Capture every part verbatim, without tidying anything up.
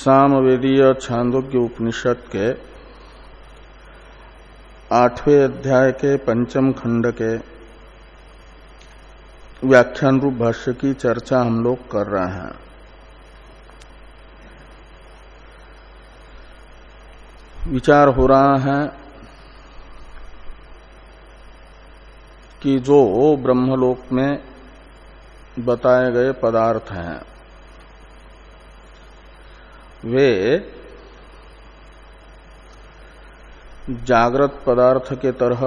सामवेदीय छांदोग्य उपनिषद के आठवें अध्याय के पंचम खंड के व्याख्यान रूप भाष्य की चर्चा हम लोग कर रहे हैं। विचार हो रहा है कि जो ब्रह्मलोक में बताए गए पदार्थ हैं वे जागृत पदार्थ के तरह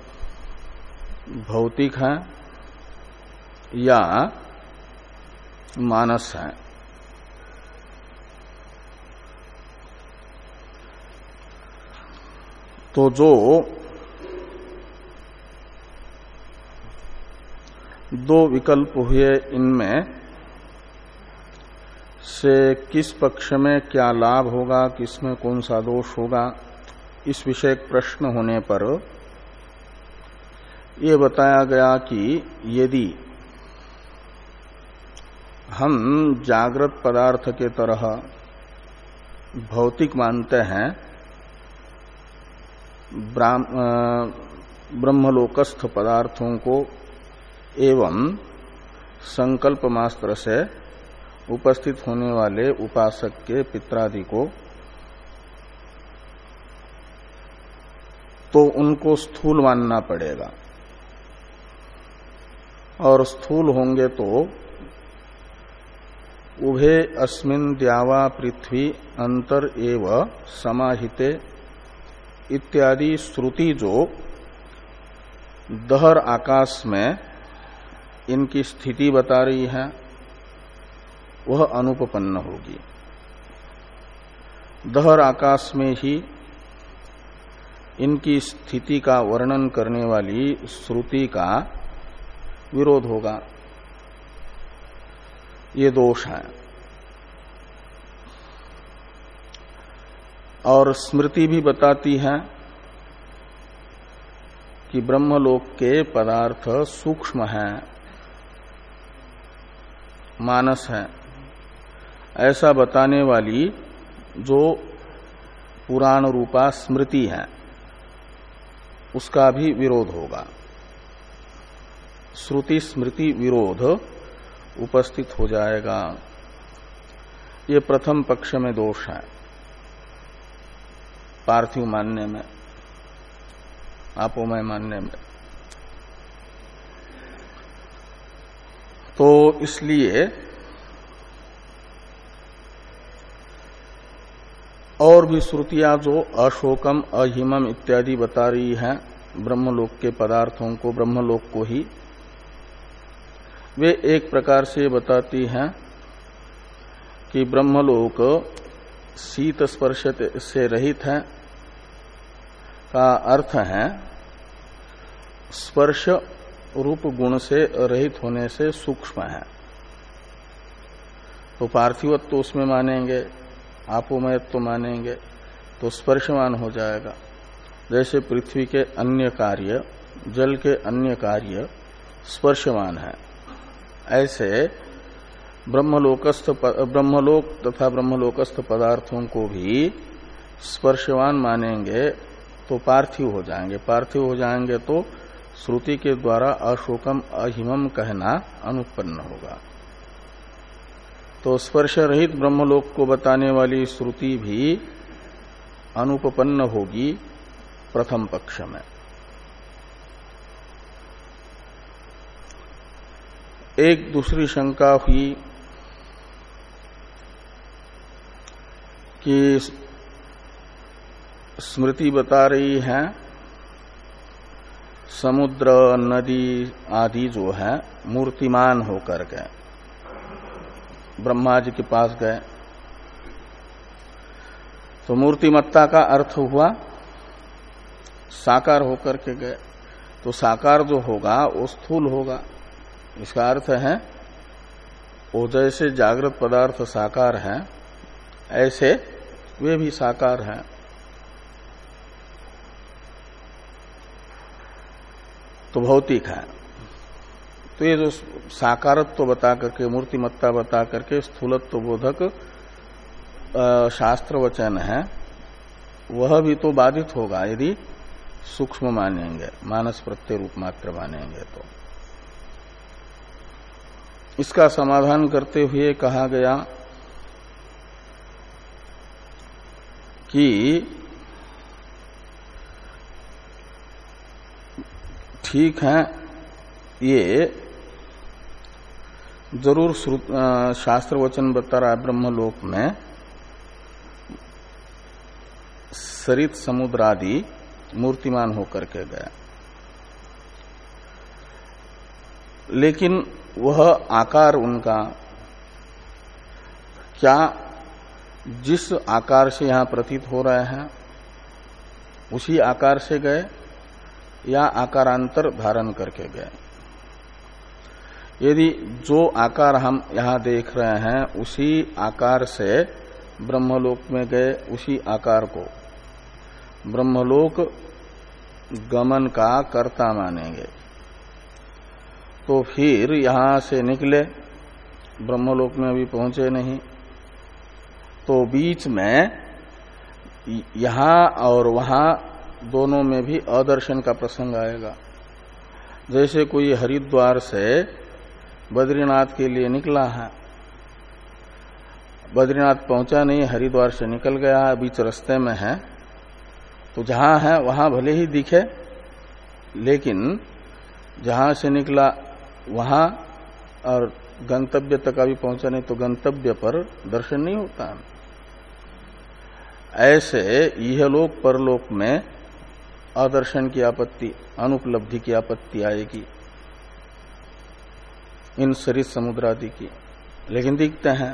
भौतिक हैं या मानस हैं। तो जो दो विकल्प हुए इनमें से किस पक्ष में क्या लाभ होगा, किसमें कौन सा दोष होगा, इस विषय प्रश्न होने पर यह बताया गया कि यदि हम जागृत पदार्थ के तरह भौतिक मानते हैं ब्रह्मलोकस्थ पदार्थों को एवं संकल्प मात्र से उपस्थित होने वाले उपासक के पित्रादि को, तो उनको स्थूल मानना पड़ेगा। और स्थूल होंगे तो उभे अस्मिन् द्यावा पृथ्वी अंतर एव समाहिते इत्यादि श्रुति जो दहर आकाश में इनकी स्थिति बता रही है वह अनुपपन्न होगी। दहर आकाश में ही इनकी स्थिति का वर्णन करने वाली श्रुति का विरोध होगा। ये दोष है। और स्मृति भी बताती है कि ब्रह्मलोक के पदार्थ सूक्ष्म हैं, मानस है। ऐसा बताने वाली जो पुराण रूपा स्मृति है उसका भी विरोध होगा। श्रुति स्मृति विरोध उपस्थित हो जाएगा। ये प्रथम पक्ष में दोष है पार्थिव मानने में, आपोमय मानने में। तो इसलिए और भी श्रुतियां जो अशोकम अहिमम इत्यादि बता रही हैं ब्रह्मलोक के पदार्थों को, ब्रह्मलोक को ही, वे एक प्रकार से बताती हैं कि ब्रह्मलोक शीत स्पर्श से रहित है का अर्थ है स्पर्श रूप गुण से रहित होने से सूक्ष्म है। तो पार्थिवत्व तो उसमें मानेंगे, आपोमयत्व तो मानेंगे, तो स्पर्शवान हो जाएगा। जैसे पृथ्वी के अन्य कार्य, जल के अन्य कार्य स्पर्शवान है, ऐसे ब्रह्मलोकस्थ ब्रह्मलोक तथा ब्रह्मलोकस्थ पदार्थों को भी स्पर्शवान मानेंगे तो पार्थिव हो जाएंगे। पार्थिव हो जाएंगे तो श्रुति के द्वारा अशोकम अहिमम कहना अनुपन्न होगा। तो स्पर्श रहित ब्रह्मलोक को बताने वाली श्रुति भी अनुपपन्न होगी प्रथम पक्ष में। एक दूसरी शंका हुई कि स्मृति बता रही है समुद्र नदी आदि जो है मूर्तिमान होकर के ब्रह्मा जी के पास गए, तो मूर्तिमत्ता का अर्थ हुआ साकार होकर के गए। तो साकार जो होगा वो स्थूल होगा। इसका अर्थ है वो जैसे जागृत पदार्थ साकार हैं ऐसे वे भी साकार हैं। तो भौतिक है। तो ये जो साकारत्व बता करके, मूर्तिमत्ता बता करके स्थूलत्व बोधक शास्त्र वचन है वह भी तो बाधित होगा यदि सूक्ष्म मानेंगे, मानस प्रत्यय रूप मात्र मानेंगे तो। इसका समाधान करते हुए कहा गया कि ठीक है, ये जरूर शास्त्र वचन बता रहा है ब्रह्मलोक में सरित समुद्र आदि मूर्तिमान होकर के गया, लेकिन वह आकार उनका क्या जिस आकार से यहां प्रतीत हो रहे हैं उसी आकार से गए या आकारांतर धारण करके गए? यदि जो आकार हम यहां देख रहे हैं उसी आकार से ब्रह्मलोक में गए, उसी आकार को ब्रह्मलोक गमन का कर्ता मानेंगे, तो फिर यहां से निकले, ब्रह्मलोक में अभी पहुंचे नहीं, तो बीच में यहां और वहां दोनों में भी अदर्शन का प्रसंग आएगा। जैसे कोई हरिद्वार से बद्रीनाथ के लिए निकला है, बद्रीनाथ पहुंचा नहीं, हरिद्वार से निकल गया, बीच रास्ते में है, तो जहां है वहां भले ही दिखे, लेकिन जहां से निकला वहां और गंतव्य तक अभी पहुंचा नहीं, तो गंतव्य पर दर्शन नहीं होता। ऐसे यह लोक परलोक में अदर्शन की आपत्ति, अनुपलब्धि की आपत्ति आएगी इन सरित समुद्र आदि की, लेकिन दिखते हैं।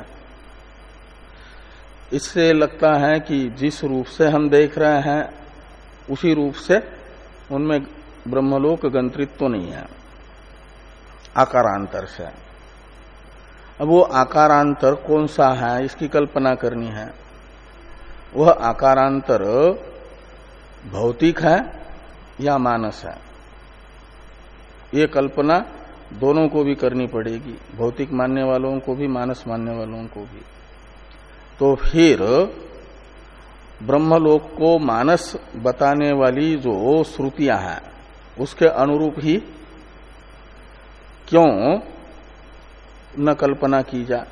इससे लगता है कि जिस रूप से हम देख रहे हैं उसी रूप से उनमें ब्रह्मलोक गंतृत्व तो नहीं है, आकारांतर से। अब वो आकारांतर कौन सा है इसकी कल्पना करनी है। वह आकारांतर भौतिक है या मानस है, ये कल्पना दोनों को भी करनी पड़ेगी, भौतिक मानने वालों को भी, मानस मानने वालों को भी। तो फिर ब्रह्मलोक को मानस बताने वाली जो श्रुतियां हैं उसके अनुरूप ही क्यों न कल्पना की जाए,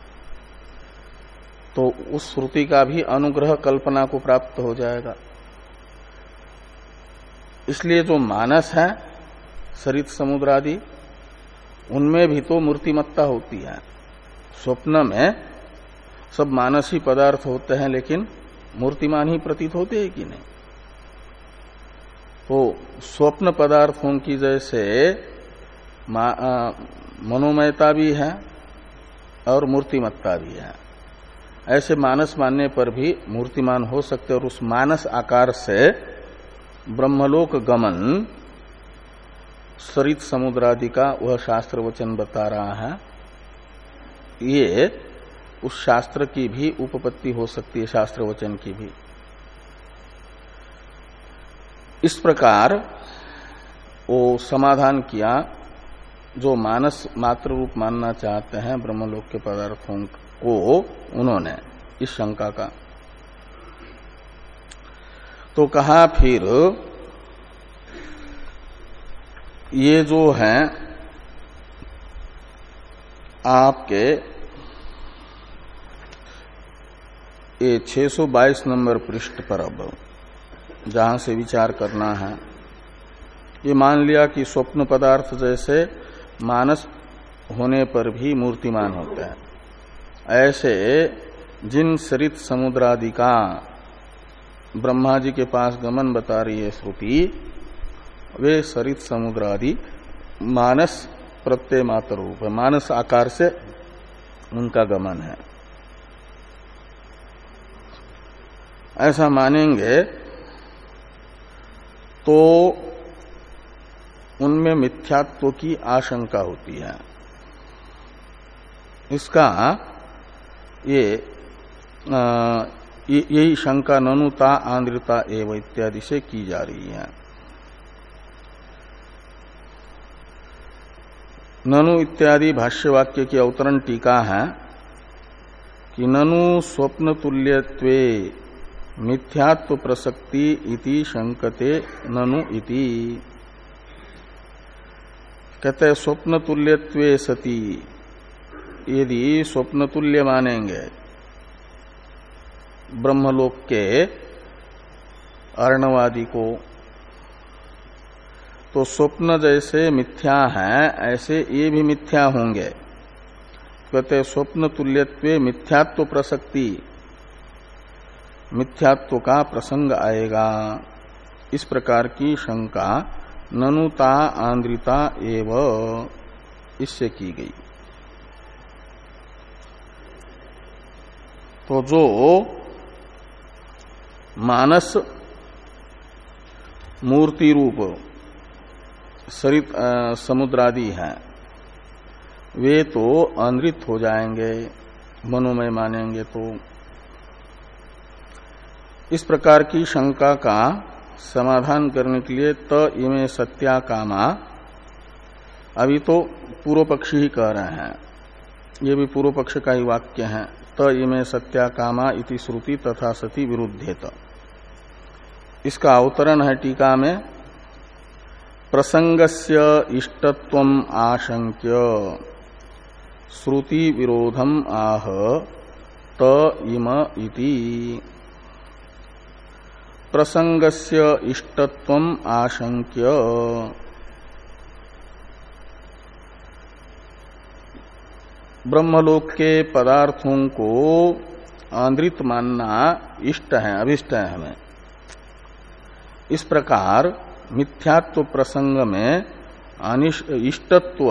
तो उस श्रुति का भी अनुग्रह कल्पना को प्राप्त हो जाएगा। इसलिए जो मानस है सरित समुद्र आदि, उनमें भी तो मूर्तिमत्ता होती है। स्वप्न में सब मानसी पदार्थ होते हैं, लेकिन मूर्तिमान ही प्रतीत होते हैं कि नहीं। तो स्वप्न पदार्थों की जैसे मनोमयता भी है और मूर्तिमत्ता भी है, ऐसे मानस मानने पर भी मूर्तिमान हो सकते, और उस मानस आकार से ब्रह्मलोक गमन सरित समुद्र आदि का वह शास्त्र वचन बता रहा है। ये उस शास्त्र की भी उपपत्ति हो सकती है, शास्त्र वचन की भी। इस प्रकार वो समाधान किया जो मानस मात्र रूप मानना चाहते हैं ब्रह्मलोक के पदार्थों को, उन्होंने इस शंका का। तो कहा फिर ये जो है आपके ये छह सौ बाईस नंबर पृष्ठ पर अब जहां से विचार करना है, ये मान लिया कि स्वप्न पदार्थ जैसे मानस होने पर भी मूर्तिमान होते हैं, ऐसे जिन सरित समुद्रादि का ब्रह्मा जी के पास गमन बता रही है श्रुति, वे सरित समुद्रादि मानस प्रत्यय मात्र रूप है, मानस आकार से उनका गमन है। ऐसा मानेंगे तो उनमें मिथ्यात्व की आशंका होती है। इसका ये यही शंका ननुता आंद्रता एवं इत्यादि से की जा रही है। ननु इत्यादि भाष्यवाक्य की अवतरण टीका है कि ननु स्वप्न तुल्यत्वे मिथ्यात्व प्रसक्ति इति शंकते ननु इति। कहते स्वप्न तुल्यत्वे सती, यदि स्वप्न तुल्य मानेंगे ब्रह्मलोक के अर्णवादी को, तो स्वप्न जैसे मिथ्या हैं ऐसे ये भी मिथ्या होंगे। कहते स्वप्न तुल्यत्वे मिथ्यात्व प्रसक्ति, मिथ्यात्व का प्रसंग आएगा। इस प्रकार की शंका ननुता आंद्रिता एव इससे की गई। तो जो मानस मूर्ति रूप सरित समुद्रादि हैं वे तो अनृत हो जाएंगे मनोमय मानेंगे तो। इस प्रकार की शंका का समाधान करने के लिए त इमे सत्या कामा, अभी तो पूर्व पक्षी ही कह रहे हैं, ये भी पूर्व पक्ष का ही वाक्य है। त इमे सत्या कामा इति श्रुति तथा सति विरुद्धेत। इसका अवतरण है टीका में, प्रसंगस्य इष्टत्वम आशंक्य श्रुति विरोधम आह त इम इति। प्रसंगस्य इष्टत्वम आशंक्य, ब्रह्मलोक के पदार्थों को आंद्रित मानना इष्ट है, अभिष्ट है हमें। इस प्रकार मिथ्यात्व प्रसंग में इष्टत्व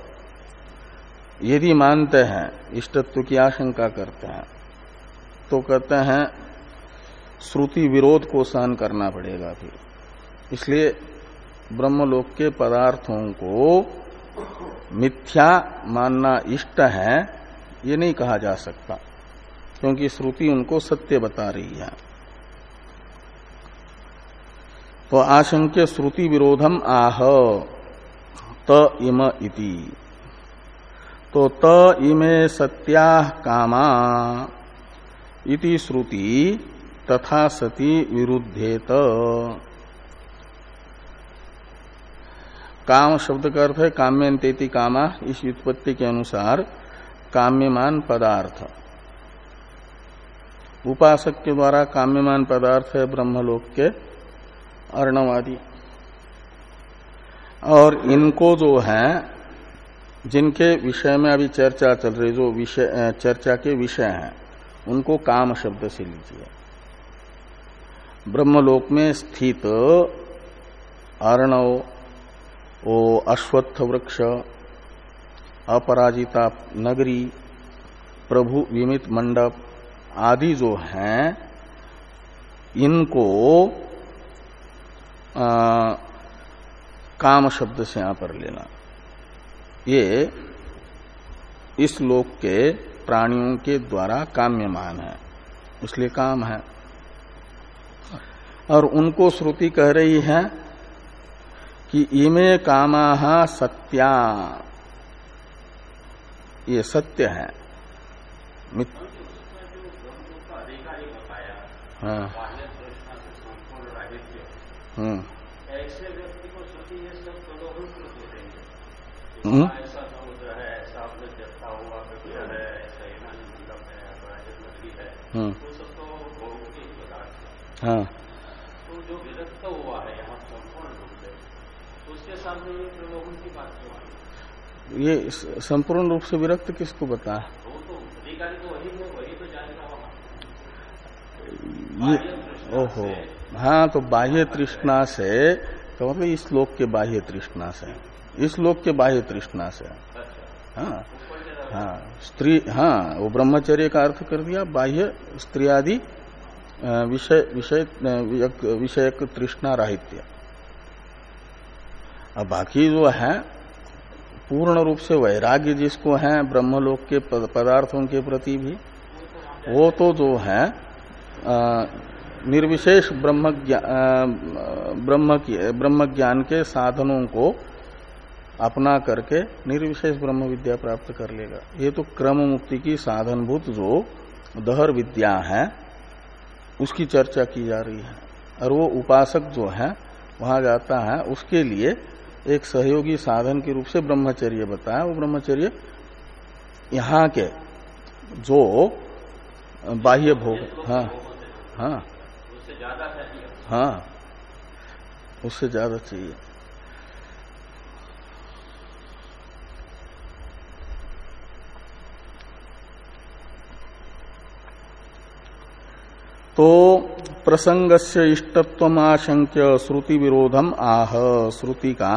यदि मानते हैं, इष्टत्व की आशंका करते हैं, तो कहते हैं श्रुति विरोध को सहन करना पड़ेगा फिर। इसलिए ब्रह्मलोक के पदार्थों को मिथ्या मानना इष्ट है ये नहीं कहा जा सकता, क्योंकि श्रुति उनको सत्य बता रही है। तो आशंक्य श्रुति विरोधम आह त इम इति। तो त इमे सत्या कामा इति श्रुति तथा सति विरुद्धेत। काम शब्द का अर्थ है काम्यंतेति कामा। इस व्युत्पत्ति के अनुसार काम्यमान पदार्थ, उपासक के द्वारा काम्यमान पदार्थ है ब्रह्मलोक के अर्णवादी। और इनको जो है, जिनके विषय में अभी चर्चा चल रही, जो विषय चर्चा के विषय हैं, उनको काम शब्द से लीजिए। ब्रह्मलोक में स्थित अर्णव, ओ अश्वत्थ वृक्ष, अपराजिता नगरी, प्रभु विमित मंडप आदि जो हैं, इनको आ, काम शब्द से यहां पर लेना। ये इस लोक के प्राणियों के द्वारा काम्यमान है, इसलिए काम है। और उनको श्रुति कह रही है कि इमे कामाः सत्या, ये सत्य है। हाँ, हम्म, ऐसे व्यक्ति को श्रुति ये सब प्रलोभन क्यों देंगे? ऐसा समुद्र है, ऐसा आपने देखा हुआ वृक्ष है, ऐसा हिमालय मंडप है, अपराजित नगरी है, वो सब तो भौतिक पदार्थ है। हाँ, तो जो विरक्त हुआ है यहाँ संपूर्ण रूप से, उसके सामने ये प्रलोभन की बात क्यों आई? ये संपूर्ण रूप से विरक्त किसको बता? वो तो अधिकारी तो वही है, वही तो जाएगा ये। वहाँ। ओहो, हाँ, तो बाह्य तृष्णा से, तो मतलब इस लोक के बाह्य तृष्णा से, इस लोक के बाह्य तृष्णा से। हाँ हाँ, स्त्री, हाँ, वो ब्रह्मचर्य का अर्थ कर दिया, बाह्य स्त्री आदि विषय विषय विषयक तृष्णा राहित्य। अब बाकी जो है पूर्ण रूप से वैराग्य जिसको है ब्रह्मलोक के पदार्थों के प्रति भी, वो तो जो है आ, निर्विशेष ब्रह्म ब्रह्म ब्रह्म ज्ञान के साधनों को अपना करके निर्विशेष ब्रह्म विद्या प्राप्त कर लेगा। ये तो क्रम मुक्ति की साधनभूत जो दहर विद्या है उसकी चर्चा की जा रही है। और वो उपासक जो है वहां जाता है, उसके लिए एक सहयोगी साधन के रूप से ब्रह्मचर्य बताया। वो ब्रह्मचर्य यहाँ के जो बाह्य भोग, हाँ हाँ उससे ज्यादा चाहिए, हाँ उससे ज्यादा चाहिए। तो प्रसंगस्य इष्टत्वमाशंक्य श्रुति विरोधम आह, श्रुति का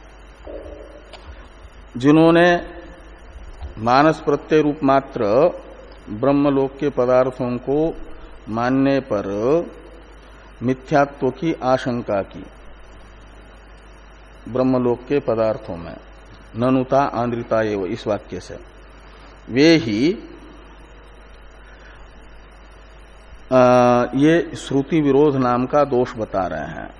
जिन्होंने मानस प्रत्यय रूप मात्र ब्रह्मलोक के पदार्थों को मानने पर मिथ्यात्व की आशंका की ब्रह्मलोक के पदार्थों में, ननुता आंद्रिता एव, इस वाक्य से, वे ही आ, ये श्रुति विरोध नाम का दोष बता रहे हैं।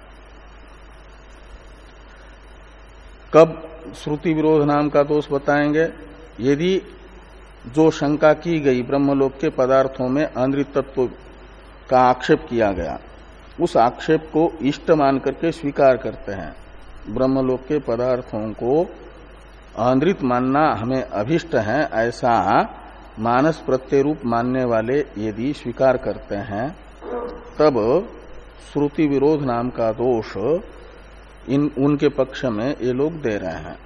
कब श्रुति विरोध नाम का दोष बताएंगे? यदि जो शंका की गई ब्रह्मलोक के पदार्थों में अनृतत्व का आक्षेप किया गया, उस आक्षेप को इष्ट मान करके स्वीकार करते हैं। ब्रह्मलोक के पदार्थों को अनृत मानना हमें अभिष्ट है, ऐसा मानस प्रत्यय रूप मानने वाले यदि स्वीकार करते हैं, तब श्रुति विरोध नाम का दोष इन उनके पक्ष में ये लोग दे रहे हैं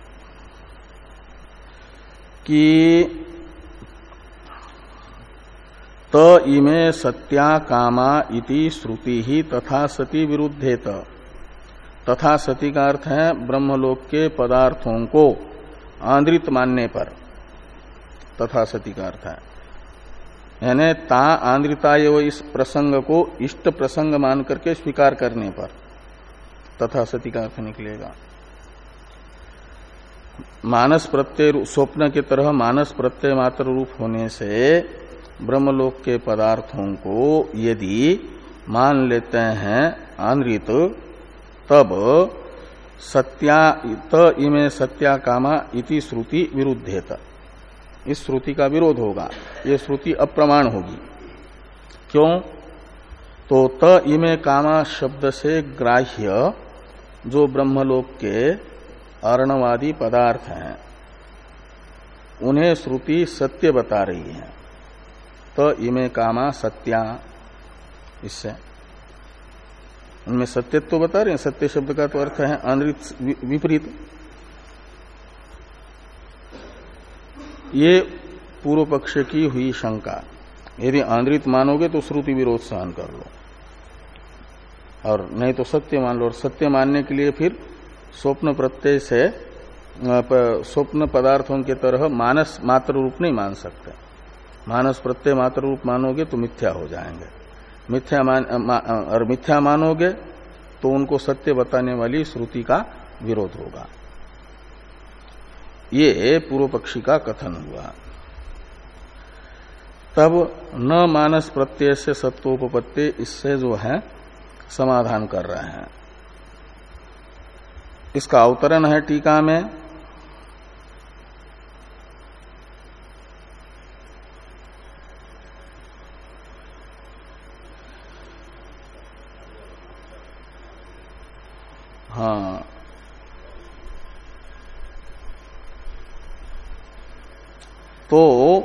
कि त इमे सत्या कामा इति श्रुति ही तथा सति विरुद्धेत। तथा सति का अर्थ है ब्रह्मलोक के पदार्थों को आंद्रित मानने पर, तथा सति का अर्थ है यानी ता आंद्रिता एवं इस प्रसंग को इष्ट प्रसंग मान करके स्वीकार करने पर तथा सति का अर्थ निकलेगा। मानस प्रत्यय स्वप्न की तरह मानस प्रत्यय मात्र रूप होने से ब्रह्मलोक के पदार्थों को यदि मान लेते हैं आंद्रित, तब सत्या त इमे सत्या कामा इति श्रुति विरुद्धेत, इस श्रुति का विरोध होगा, ये श्रुति अप्रमाण होगी। क्यों? तो त इमे कामा शब्द से ग्राह्य जो ब्रह्मलोक के अर्णवादी पदार्थ हैं उन्हें श्रुति सत्य बता रही है। त इमे कामा सत्या, इससे उनमें सत्यत्व तो बता रहे हैं। सत्य शब्द का तो अर्थ है अनृत विपरीत। ये पूर्व पक्ष की हुई शंका। यदि आंद्रित मानोगे तो श्रुति विरोध सहन कर लो, और नहीं तो सत्य मान लो। और सत्य मानने के लिए फिर स्वप्न प्रत्यय से स्वप्न पदार्थों के तरह मानस मात्र रूप नहीं मान सकते। मानस प्रत्यय मात्र रूप मानोगे तो मिथ्या हो जाएंगे। मिथ्या मान मा, और मिथ्या मानोगे तो उनको सत्य बताने वाली श्रुति का विरोध होगा। ये पूर्व पक्षी का कथन हुआ। तब न मानस प्रत्यय से सत्वोपपत्ति, इससे जो है समाधान कर रहे हैं। इसका अवतरण है टीका में। हाँ, तो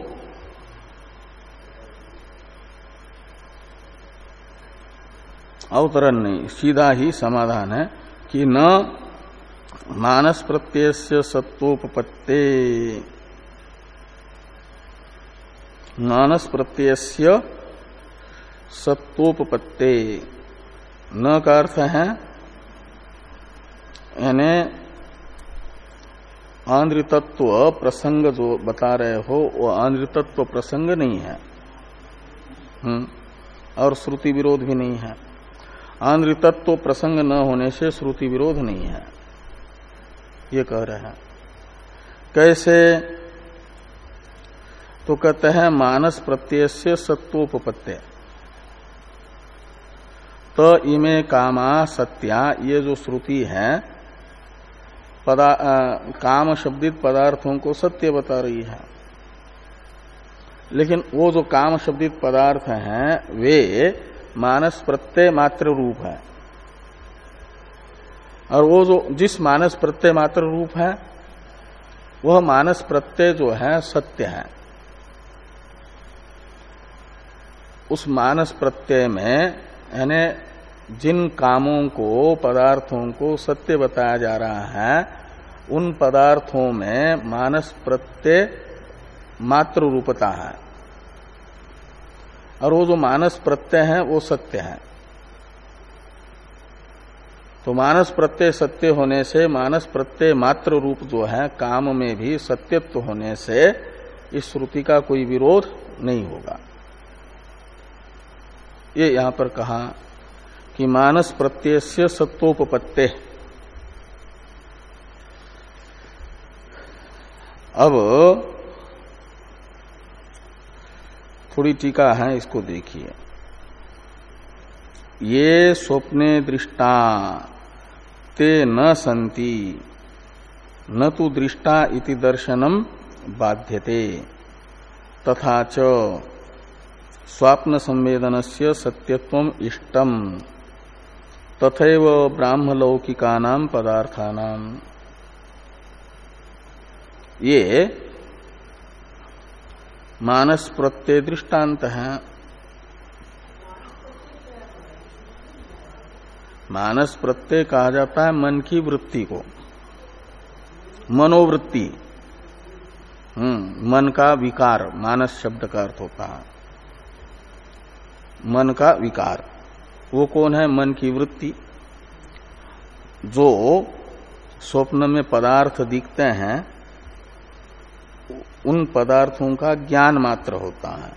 अवतरण नहीं, सीधा ही समाधान है कि न मानस प्रत्ययस्य सत्वोपपत्ते, मानस प्रत्ययस्य सत्वोपपत्ते, न का अर्थ है यानी आंद्रितत्व प्रसंग जो बता रहे हो वो आंद्रितत्व प्रसंग नहीं है। हम्म और श्रुति विरोध भी नहीं है। आंद्रितत्व प्रसंग न होने से श्रुति विरोध नहीं है, ये कह रहे हैं। कैसे? तो कहते हैं मानस प्रत्यय से सत्वोपपत्ति, तो इमे कामा सत्या, ये जो श्रुति है पदा आ, काम शब्दित पदार्थों को सत्य बता रही है। लेकिन वो जो काम शब्दित पदार्थ हैं वे मानस प्रत्यय मात्र रूप है, और वो जो जिस मानस प्रत्यय मात्र रूप है वह मानस प्रत्यय जो है सत्य है। उस मानस प्रत्यय में यानी जिन कामों को पदार्थों को सत्य बताया जा रहा है उन पदार्थों में मानस प्रत्यय मात्र रूपता है, और वो जो मानस प्रत्यय है वो सत्य है। तो मानस प्रत्यय सत्य होने से मानस प्रत्यय मात्र रूप जो है काम में भी सत्यत्व होने से इस श्रुति का कोई विरोध नहीं होगा। ये यहां पर कहा कि मानस प्रत्यय से सत्वोपपत्ते। अब थोड़ी टीका है, इसको देखिए। ये स्वप्ने दृष्टा ते न संति न तो दृष्टा इति दर्शनम बाध्यते तथा च स्वाप्न संवेदनस्य सत्यत्वम इष्टम तथैव ब्राह्मलौकिकानां पदार्थानां। ये मानस प्रत्यय दृष्टांत है। मानस प्रत्यय कहा जाता है मन की वृत्ति को, मनोवृत्ति। हम्म मन का विकार मानस शब्द का अर्थ होता है, मन का विकार। वो कौन है? मन की वृत्ति। जो स्वप्न में पदार्थ दिखते हैं उन पदार्थों का ज्ञान मात्र होता है।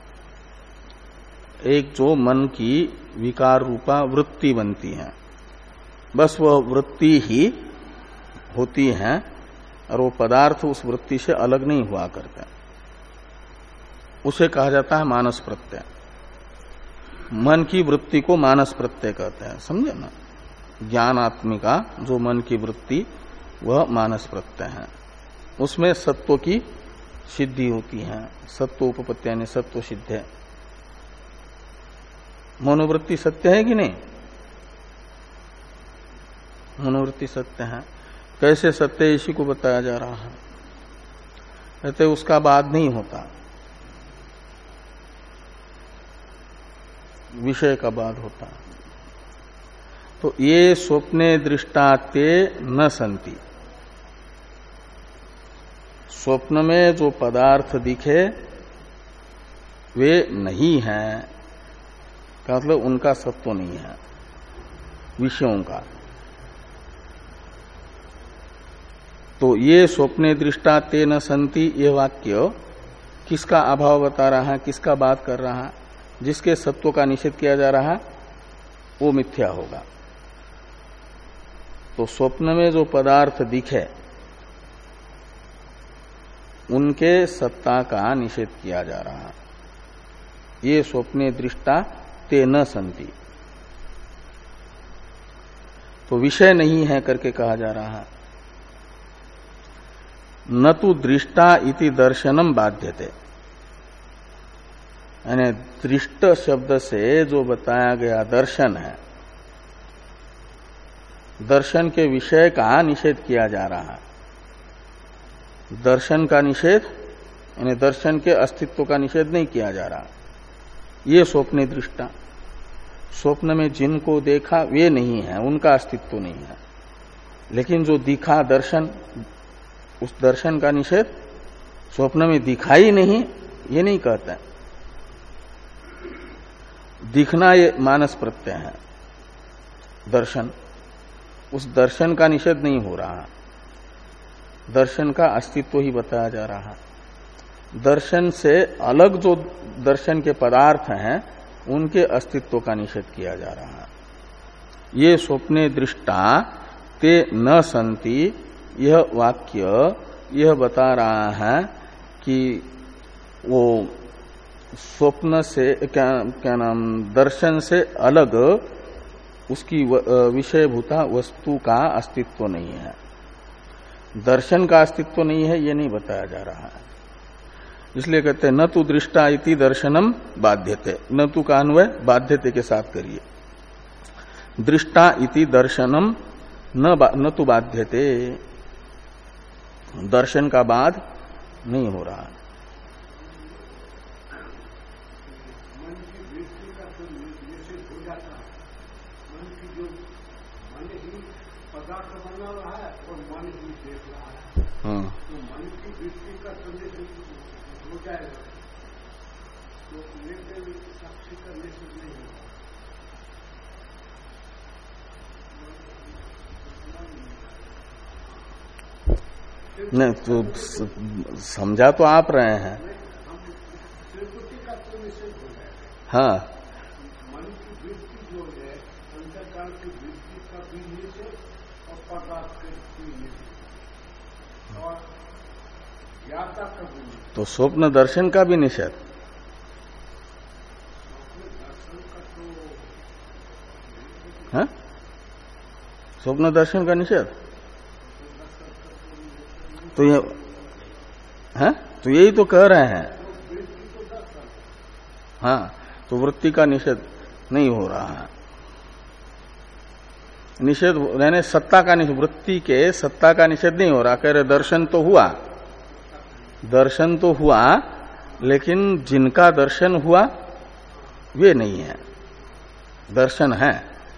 एक जो मन की विकार रूपा वृत्ति बनती है, बस वह वृत्ति ही होती है, और वो पदार्थ उस वृत्ति से अलग नहीं हुआ करते। उसे कहा जाता है मानस प्रत्यय। मन की वृत्ति को मानस प्रत्यय कहते हैं, समझे ना। ज्ञानात्मिका जो मन की वृत्ति वह मानस प्रत्यय है। उसमें सत्व की सिद्धि होती है, सत्व उपपत्ति यानी सत्व सिद्ध है। मनोवृत्ति सत्य है कि नहीं? मनोवृत्ति सत्य है। कैसे सत्य है इसी को बताया जा रहा है। कहते उसका बाद नहीं होता, विषय का बाद होता। तो ये स्वप्ने दृष्टाते न संति। स्वप्न में जो पदार्थ दिखे वे नहीं हैं, का मतलब उनका सत्व नहीं है विषयों का। तो ये स्वप्ने दृष्टा ते न संति, ये वाक्य किसका अभाव बता रहा है, किसका बात कर रहा है? जिसके सत्व का निषेध किया जा रहा है वो मिथ्या होगा। तो स्वप्न में जो पदार्थ दिखे उनके सत्ता का निषेध किया जा रहा है। ये स्वप्ने दृष्टा ते न संति, तो विषय नहीं है करके कहा जा रहा है। न तो दृष्टा इति दर्शनम बाध्यते, यानी दृष्ट शब्द से जो बताया गया दर्शन है, दर्शन के विषय का निषेध किया जा रहा है। दर्शन का निषेध यानी दर्शन के अस्तित्व का निषेध नहीं किया जा रहा। ये स्वप्ने दृष्टा, स्वप्न में जिनको देखा वे नहीं है, उनका अस्तित्व नहीं है। लेकिन जो दिखा दर्शन, उस दर्शन का निषेध स्वप्न में दिखाई नहीं ये नहीं कहते। दिखना ये मानस प्रत्यय है, दर्शन, उस दर्शन का निषेध नहीं हो रहा। दर्शन का अस्तित्व ही बताया जा रहा। दर्शन से अलग जो दर्शन के पदार्थ हैं उनके अस्तित्व का निषेध किया जा रहा है। ये स्वप्ने दृष्टा ते न संति, यह वाक्य यह बता रहा है कि वो स्वप्न से क्या क्या नाम दर्शन से अलग उसकी विषयभूता वस्तु का अस्तित्व नहीं है। दर्शन का अस्तित्व नहीं है ये नहीं बताया जा रहा है। इसलिए कहते हैं न तु दृष्टा इति दर्शनम बाध्यते, न तु का अन्वय बाध्यते के साथ करिए। दृष्टा इति दर्शनम न न तु बाध्यते, दर्शन का बाध नहीं हो रहा। हाँ, नहीं तो समझा तो आप रहे हैं। हाँ, मन की वृत्ति जो है अंतःकरण की वृत्ति का भी निषेध और पदार्थ के भी निषेध और ज्ञाता का भी निषेध। तो स्वप्न दर्शन का भी निषेध। दर्शन का तो हाँ, स्वप्न दर्शन का निषेध तो ये है, तो यही तो कह रहे हैं। हाँ, तो वृत्ति का निषेध नहीं हो रहा है। निषेध यानी सत्ता का निषेध, वृत्ति के सत्ता का निषेध नहीं हो रहा। कह रहे दर्शन तो हुआ, दर्शन तो हुआ, लेकिन जिनका दर्शन हुआ वे नहीं है, दर्शन है।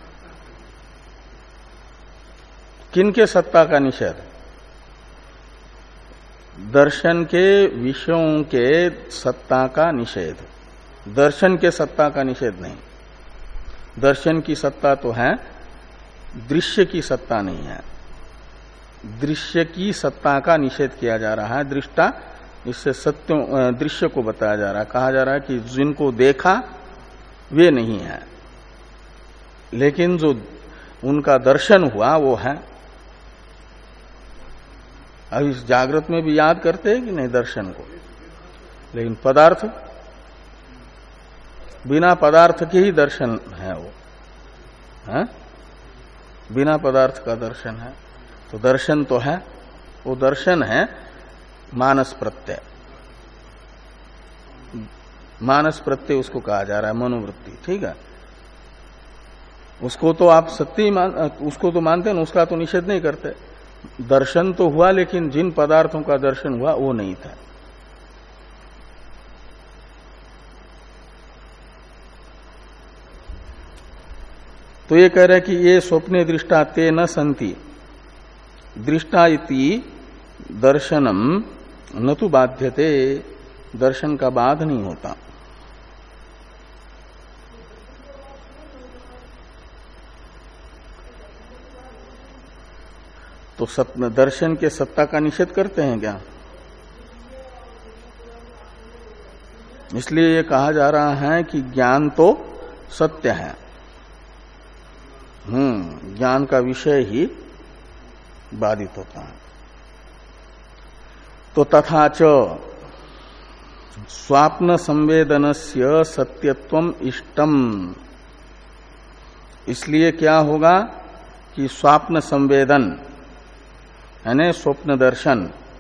किनके सत्ता का निषेध? दर्शन के विषयों के सत्ता का निषेध, दर्शन के सत्ता का निषेध नहीं। दर्शन की सत्ता तो है, दृश्य की सत्ता नहीं है। दृश्य की सत्ता का निषेध किया जा रहा है। दृष्टा, इससे सत्य दृश्य को बताया जा रहा है। कहा जा रहा है कि जिनको देखा वे नहीं है, लेकिन जो उनका दर्शन हुआ वो है। अब इस जागृत में भी याद करते हैं कि नहीं दर्शन को, लेकिन पदार्थ, बिना पदार्थ के ही दर्शन है वो, है? बिना पदार्थ का दर्शन है। तो दर्शन तो है, वो दर्शन है मानस प्रत्यय। मानस प्रत्यय उसको कहा जा रहा है, मनोवृत्ति। ठीक है, उसको तो आप सत्य मान, उसको तो मानते हैं, उसका तो निषेध नहीं करते। दर्शन तो हुआ, लेकिन जिन पदार्थों का दर्शन हुआ वो नहीं था। तो ये कह रहे कि ये स्वप्ने दृष्टा ते न संति, दृष्टा इति दर्शनम न तो बाध्यते, दर्शन का बाध नहीं होता। तो सत्य दर्शन के सत्ता का निषेध करते हैं क्या? इसलिए ये कहा जा रहा है कि ज्ञान तो सत्य है। हम्म ज्ञान का विषय ही बाधित होता है। तो तथा च स्वाप्न संवेदनस्य सत्यत्वम इष्टम, इसलिए क्या होगा कि स्वाप्न संवेदन यानी स्वप्न दर्शन,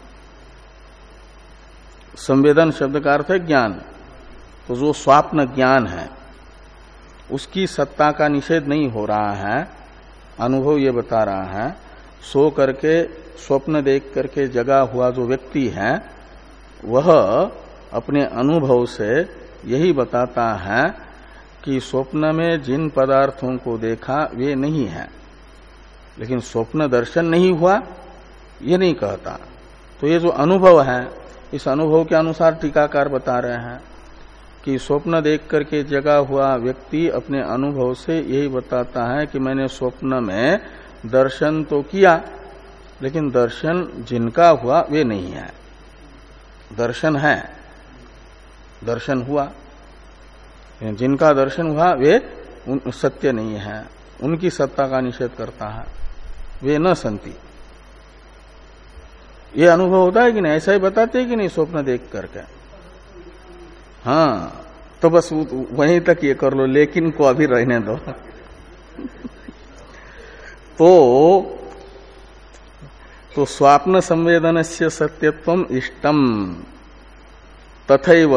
संवेदन शब्द का अर्थ है ज्ञान, तो जो स्वाप्न ज्ञान है उसकी सत्ता का निषेध नहीं हो रहा है। अनुभव ये बता रहा है, सो करके स्वप्न देख करके जगा हुआ जो व्यक्ति है वह अपने अनुभव से यही बताता है कि स्वप्न में जिन पदार्थों को देखा वे नहीं है, लेकिन स्वप्न दर्शन नहीं हुआ ये नहीं कहता। तो ये जो अनुभव है, इस अनुभव के अनुसार टीकाकार बता रहे हैं कि स्वप्न देख करके जगा हुआ व्यक्ति अपने अनुभव से यही बताता है कि मैंने स्वप्न में दर्शन तो किया, लेकिन दर्शन जिनका हुआ वे नहीं है। दर्शन है, दर्शन हुआ, जिनका दर्शन हुआ वे सत्य नहीं है, उनकी सत्ता का निषेध करता है। वे न संति, ये अनुभव होता है कि नहीं? ऐसा ही बताते हैं कि नहीं स्वप्न देख करके? हाँ, तो बस वहीं तक ये कर लो, लेकिन को अभी रहने दो। तो तो स्वाप्न संवेदनस्य सत्यत्वम इष्टम, तथैव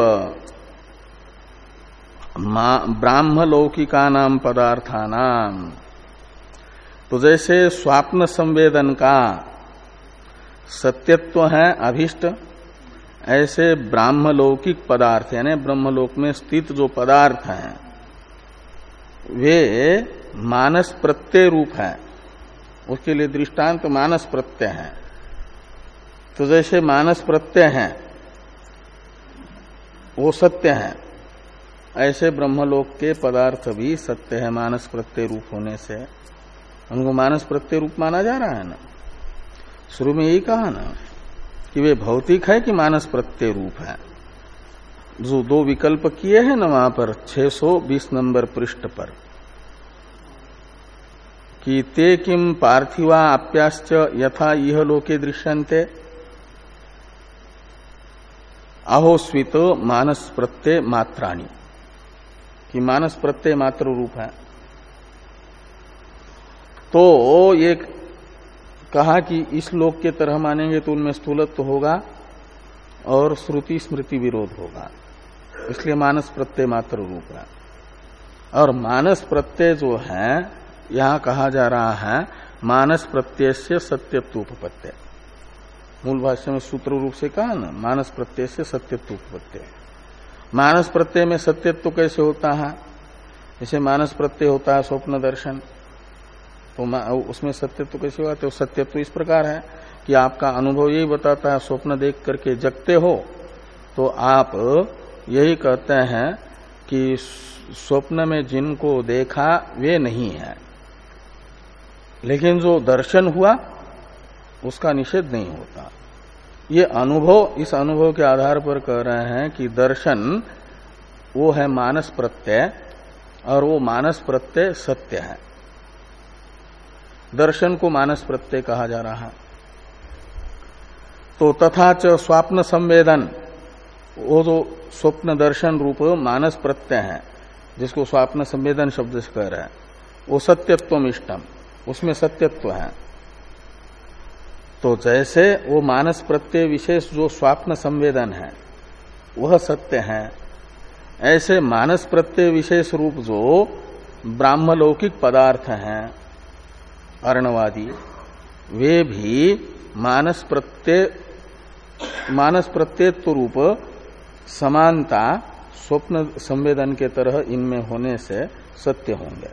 ब्राह्मलौकिकानाम पदार्थानाम, तो जैसे स्वाप्न संवेदन का सत्यत्व है अभिष्ट, ऐसे ब्राह्मलौकिक पदार्थ यानी ब्रह्मलोक में स्थित जो पदार्थ हैं वे मानस प्रत्यय रूप है। उसके लिए दृष्टांत तो मानस प्रत्यय है। तो जैसे मानस प्रत्यय हैं वो सत्य हैं, ऐसे ब्रह्मलोक के पदार्थ भी सत्य है मानस प्रत्यय रूप होने से। उनको मानस प्रत्यय रूप माना जा रहा है ना। शुरू में यही कहा ना कि वे भौतिक है कि मानस प्रत्यय रूप है। जो दो विकल्प किए हैं ना वहां पर छह सौ बीस नंबर पृष्ठ पर कि ते किम पार्थिवा आप्याश्च यथा इह लोके दृश्यन्ते अहोस्वित मानस प्रत्यय मात्राणी, कि मानस प्रत्यय मात्र रूप है। तो ये कहा कि इस लोक के तरह मानेंगे तो उनमें स्थूलत्व होगा और श्रुति स्मृति विरोध होगा, इसलिए मानस प्रत्यय मात्र रूप है। और मानस प्रत्यय जो है यहां कहा जा रहा है मानस प्रत्यय से सत्यत्वोपपत्ति। मूल भाष्य में सूत्र रूप से कहा ना मानस प्रत्यय से सत्यत्वोपपत्ति। मानस प्रत्यय में सत्यत्व कैसे होता है? जैसे मानस प्रत्यय होता है स्वप्न दर्शन, तो उसमें सत्यत्व कैसे हुआ? तो सत्यत्व इस प्रकार है कि आपका अनुभव यही बताता है, स्वप्न देख करके जगते हो तो आप यही कहते हैं कि स्वप्न में जिनको देखा वे नहीं है, लेकिन जो दर्शन हुआ उसका निषेध नहीं होता। ये अनुभव, इस अनुभव के आधार पर कह रहे हैं कि दर्शन वो है मानस प्रत्यय और वो मानस प्रत्यय सत्य है। दर्शन को मानस प्रत्यय कहा जा रहा है। तो तथा च स्वाप्न संवेदन, वो जो स्वप्न दर्शन रूप मानस प्रत्यय है जिसको स्वाप्न संवेदन शब्द से कह रहे हैं, वो सत्यत्वम इष्टम, उसमें सत्यत्व है। तो जैसे वो मानस प्रत्यय विशेष जो स्वाप्न संवेदन है वह सत्य है, ऐसे मानस प्रत्यय विशेष रूप जो ब्राह्मलौकिक पदार्थ हैं अर्णवादी, वे भी मानस प्रत्यय मानस प्रत्ययत्व रूप समानता स्वप्न संवेदन के तरह इनमें होने से सत्य होंगे।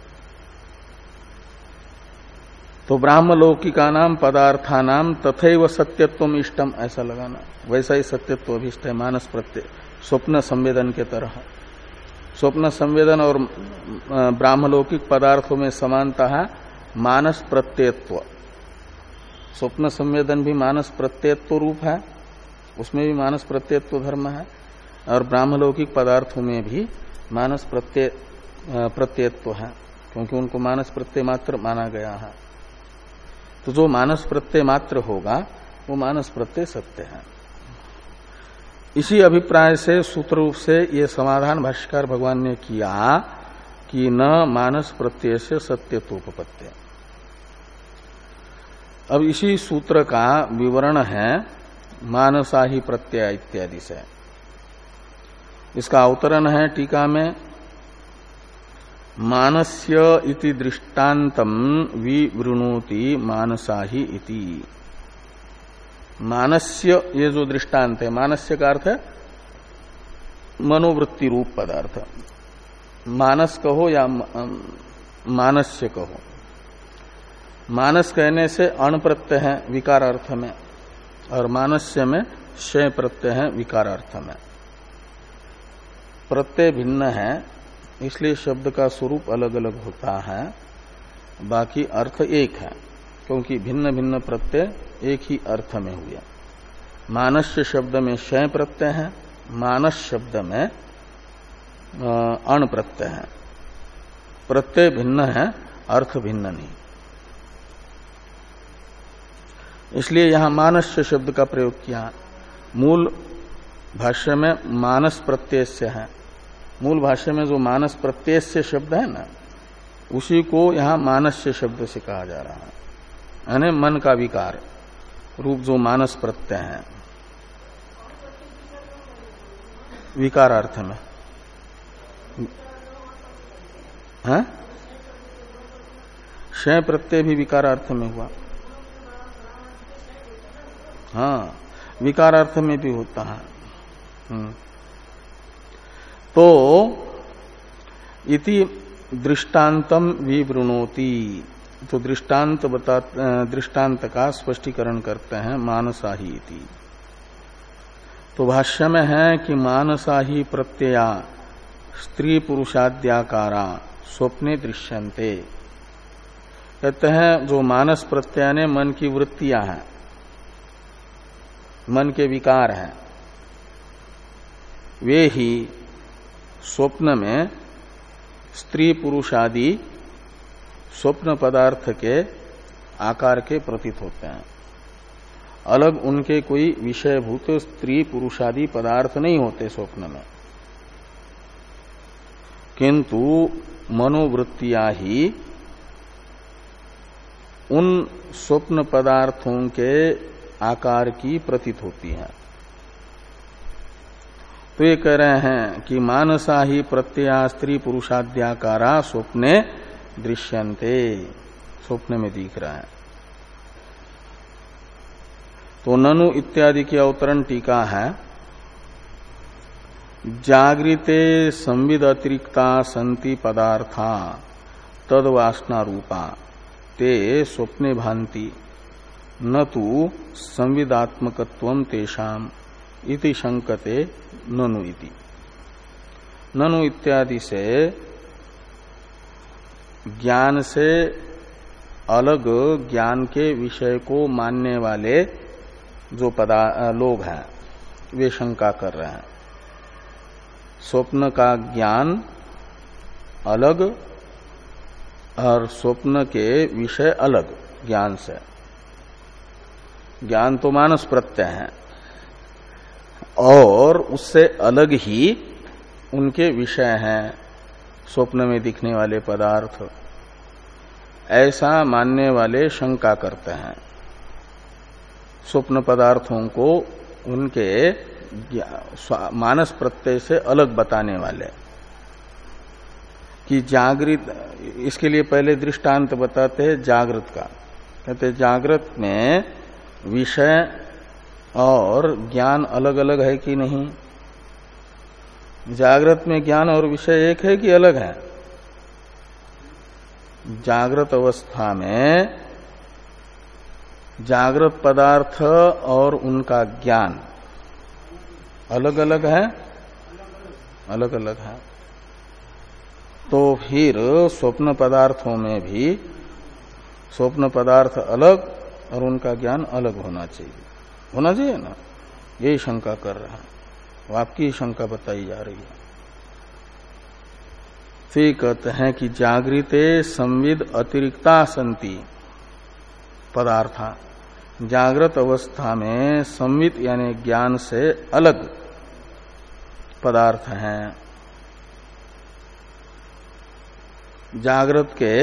तो ब्राह्मलौकिका नाम पदार्थानाम तथैव सत्यत्वम इष्टम, ऐसा लगाना, वैसा ही सत्यत्व अभिष्ट है मानस प्रत्यय स्वप्न संवेदन के तरह। स्वप्न संवेदन और ब्राह्मलौकिक पदार्थों में समानता है मानस प्रत्ययत्व। स्वप्न संवेदन भी मानस प्रत्ययत्व रूप है, उसमें भी मानस प्रत्ययत्व धर्म है, और ब्राह्मलौकिक पदार्थों में भी मानस प्रत्यय प्रत्ययत्व है, क्योंकि उनको मानस प्रत्यय मात्र माना गया है। तो जो मानस प्रत्यय मात्र होगा वो मानस प्रत्यय सत्य है। इसी अभिप्राय से सूत्र रूप से ये समाधान भाष्यकार भगवान ने किया कि न मानस प्रत्यय से सत्यत्वोपपत्ति। अब इसी सूत्र का विवरण है मानसा ही प्रत्यय इत्यादि से। इसका अवतरण है टीका में, मानस्य इति दृष्टान्तम विवृणोति मानसा ही इति। मानस्य ये जो दृष्टांत है, मानस्य का अर्थ है मनोवृत्ति रूप पदार्थ। मानस कहो या मानस्य कहो, मानस कहने से अण प्रत्यय है विकार अर्थ में, और मानस्य में शय प्रत्यय है विकार अर्थ में। प्रत्यय भिन्न है इसलिए शब्द का स्वरूप अलग अलग होता है, बाकी अर्थ एक है, क्योंकि भिन्न भिन्न प्रत्यय एक ही अर्थ में हुए। मानस्य शब्द में शय प्रत्यय है, मानस शब्द में अण प्रत्यय है। प्रत्यय भिन्न है, अर्थ भिन्न नहीं, इसलिए यहां मानस्य शब्द का प्रयोग किया। मूल भाष्य में मानस प्रत्यय से है, मूल भाष्य में जो मानस प्रत्यय से शब्द है ना, उसी को यहां मानस्य शब्द से कहा जा रहा है, यानी मन का विकार रूप जो मानस प्रत्यय है। विकारार्थ में है, क्षय प्रत्यय भी विकारार्थ में हुआ। हाँ, विकारार्थ में भी होता है। तो इति दृष्टांतम विवृणोति, तो दृष्टांत बता दृष्टांत का स्पष्टीकरण करते हैं मानसाही इति। तो भाष्य में है कि मानसाही प्रत्यया स्त्री पुरुषाद्याकारा स्वप्ने दृश्यन्ते। कहते हैं जो मानस प्रत्यय ने मन की वृत्तियां हैं, मन के विकार हैं, वे ही स्वप्न में स्त्री पुरुष आदि स्वप्न पदार्थ के आकार के प्रतीत होते हैं। अलग उनके कोई विषयभूत स्त्री पुरुषादि पदार्थ नहीं होते स्वप्न में, किंतु मनोवृत्तियां ही उन स्वप्न पदार्थों के आकार की प्रतीत होती है। तो ये कह रहे हैं कि मानसा ही प्रत्यया स्त्री पुरुषाद्याकारा स्वप्ने दृश्यन्ते, स्वप्न में दिख रहा है। तो ननु इत्यादि की अवतरण टीका है, जागृते संविद अतिरिक्ता संति पदार्था तद वासना रूपा ते स्वप्ने भांति न तो संविदात्मकत्वम तेषाम इति शंकते ननु इति। ननु इत्यादि से ज्ञान से अलग ज्ञान के विषय को मानने वाले जो पदा लोग हैं वे शंका कर रहे हैं। स्वप्न का ज्ञान अलग और स्वप्न के विषय अलग ज्ञान से। ज्ञान तो मानस प्रत्यय है और उससे अलग ही उनके विषय हैं स्वप्न में दिखने वाले पदार्थ, ऐसा मानने वाले शंका करते हैं। स्वप्न पदार्थों को उनके मानस प्रत्यय से अलग बताने वाले कि जागृत, इसके लिए पहले दृष्टांत बताते हैं जागृत का। कहते जागृत में विषय और ज्ञान अलग अलग है कि नहीं? जागृत में ज्ञान और विषय एक है कि अलग है? जागृत अवस्था में जागृत पदार्थ और उनका ज्ञान अलग अलग है, अलग अलग है। तो फिर स्वप्न पदार्थों में भी स्वप्न पदार्थ अलग और उनका ज्ञान अलग होना चाहिए, होना चाहिए ना? यही शंका कर रहा है, वो आपकी शंका बताई जा रही है। फिर कहते हैं कि जागृते संविद अतिरिक्ता संति पदार्था, जागृत अवस्था में संविद यानी ज्ञान से अलग पदार्थ हैं। जागृत के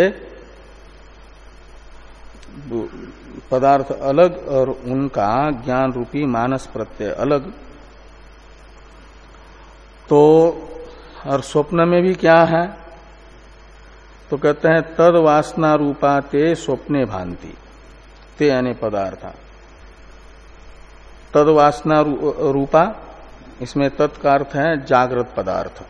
पदार्थ अलग और उनका ज्ञान रूपी मानस प्रत्यय अलग। तो और स्वप्न में भी क्या है? तो कहते हैं तद वासना रूपा ते स्वप्ने भांति, ते यानी पदार्थ। तद वासना रूपा, इसमें तत्का अर्थ है जागृत पदार्थ।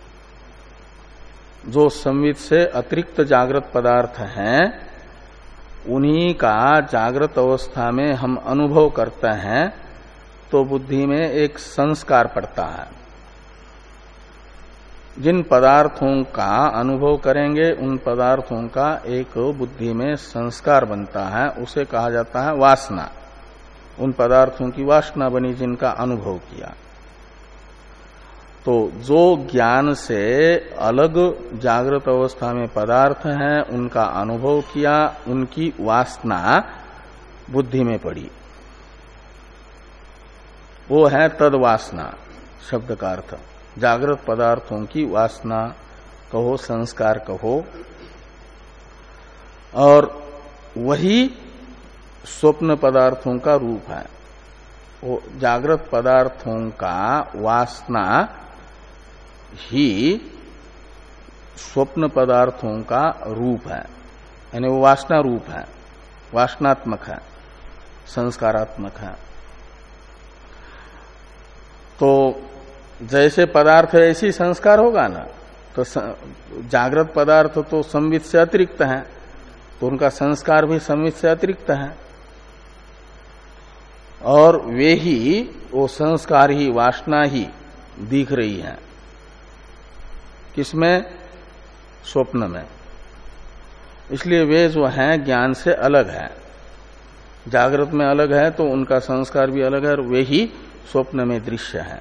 जो संविद से अतिरिक्त जागृत पदार्थ हैं उन्हीं का जागृत अवस्था में हम अनुभव करते हैं तो बुद्धि में एक संस्कार पड़ता है। जिन पदार्थों का अनुभव करेंगे उन पदार्थों का एक बुद्धि में संस्कार बनता है, उसे कहा जाता है वासना। उन पदार्थों की वासना बनी जिनका अनुभव किया। तो जो ज्ञान से अलग जागृत अवस्था में पदार्थ हैं उनका अनुभव किया, उनकी वासना बुद्धि में पड़ी, वो है तद वासना शब्द का अर्थ। जागृत पदार्थों की वासना कहो, संस्कार कहो, और वही स्वप्न पदार्थों का रूप है। वो जागृत पदार्थों का वासना ही स्वप्न पदार्थों का रूप है, यानी वो वासना रूप है, वासनात्मक है, संस्कारात्मक है। तो जैसे पदार्थ है ऐसी संस्कार होगा ना, तो जागृत पदार्थ तो संवित से अतिरिक्त है, तो उनका संस्कार भी संवित से अतिरिक्त है, और वे ही वो संस्कार ही वासना ही दिख रही है किसमें? स्वप्न में। इसलिए वे जो हैं ज्ञान से अलग है, जागृत में अलग है तो उनका संस्कार भी अलग है, और वे ही स्वप्न में दृश्य है।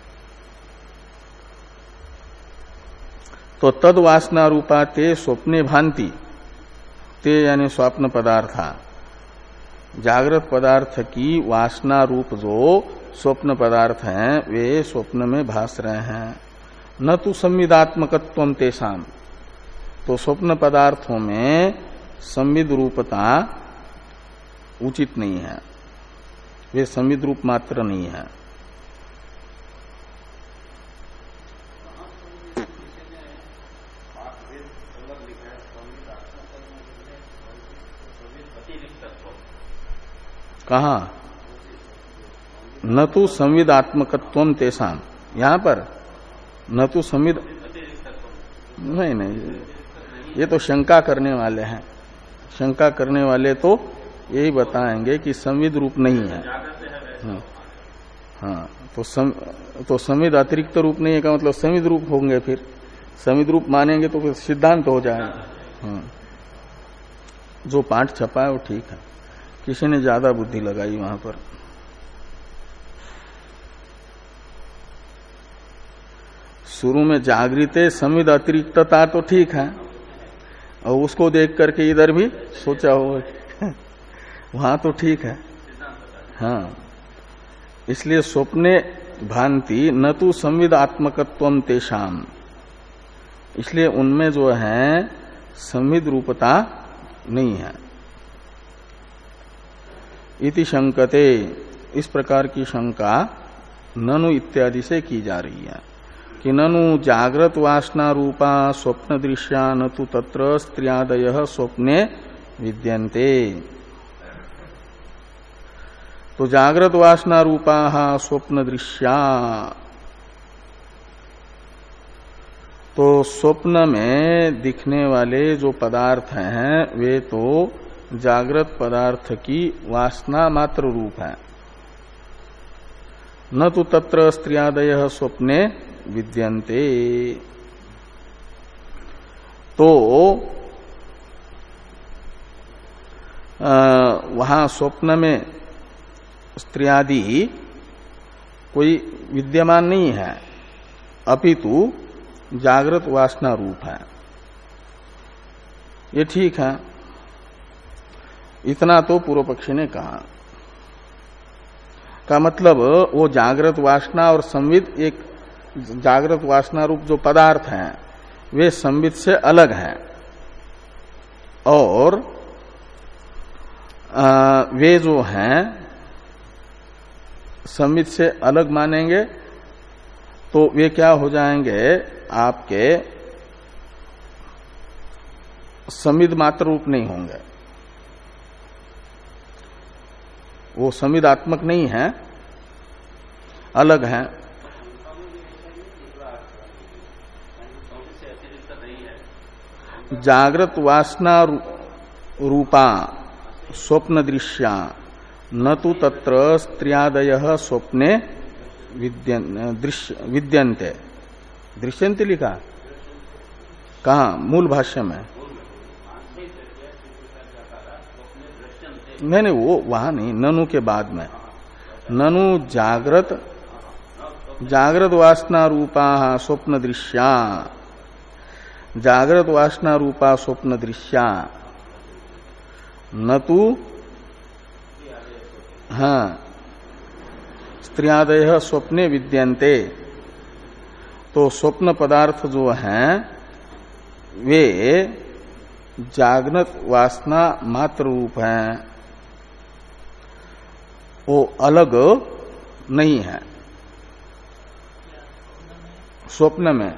तो तद वासना रूपा ते स्वप्ने भांति, ते यानी स्वप्न पदार्था, जागृत पदार्थ की वासना रूप जो स्वप्न पदार्थ हैं वे स्वप्न में भास रहे हैं। न तो संविदात्मकत्वम तेषाम, तो स्वप्न पदार्थों में संविद रूपता उचित नहीं है, वे संविद रूप मात्र नहीं है। कहा? न तो संविदात्मकत्वम तेषाम, यहां पर न तो संविद, नहीं नहीं, ये तो शंका करने वाले हैं। शंका करने वाले तो यही बताएंगे कि संविद रूप नहीं है। हाँ, हाँ, तो सम, तो संविद अतिरिक्त रूप नहीं है का मतलब संविद रूप होंगे, फिर संविद रूप मानेंगे तो फिर सिद्धांत हो जाएगा। हाँ, जो पाठ छपा है वो ठीक है, किसी ने ज्यादा बुद्धि लगाई वहां पर। शुरू में जागृते संविद अतिरिक्तता तो ठीक है, और उसको देख करके इधर भी सोचा होगा वहां तो ठीक है। हाँ, इसलिए स्वप्ने भांति न तो संविदात्मकत्वम तेषाम, इसलिए उनमें जो है संविद रूपता नहीं है। इति शंकते, इस प्रकार की शंका ननु इत्यादि से की जा रही है कि ननु जागृत वासना रूपा स्वप्न दृश्या न तो तत्र स्त्रियादय स्वप्ने विद्यन्ते। तो जागृत वासना रूपा स्वप्न दृश्या, तो स्वप्न में दिखने वाले जो पदार्थ हैं वे तो जागृत पदार्थ की वासना मात्र रूप है। न तो तत्र स्त्रियादय स्वप्ने विद्यन्ते, तो वहां स्वप्न में स्त्रियादि कोई विद्यमान नहीं है, अपितु जागृत वासना रूप है। ये ठीक है, इतना तो पूर्व पक्षी ने कहा। का मतलब वो जागृत वासना और संविद, एक जागृत वासना रूप जो पदार्थ हैं वे संविद से अलग हैं, और आ, वे जो हैं संविद से अलग मानेंगे तो वे क्या हो जाएंगे? आपके संविद मात्र रूप नहीं होंगे, वो संविदात्मक नहीं है, अलग है। जागृत वासना रूपा स्वप्न दृश्या न तो तत्र स्त्रियादय स्वप्ने विद्यन्ते। दृश्यन्ते लिखा कहा? मूल भाष्य में नहीं नहीं, वो वहां नहीं, ननु के बाद में। ननु जागृत जागृत वासना रूपा स्वप्न दृश्या, जागृत वासना रूपा स्वप्न दृश्या न तो हाँ स्त्रियादय स्वप्ने विद्यन्ते। तो स्वप्न पदार्थ जो हैं वे जागृत वासना मात्र रूप हैं, वो अलग नहीं है। स्वप्न में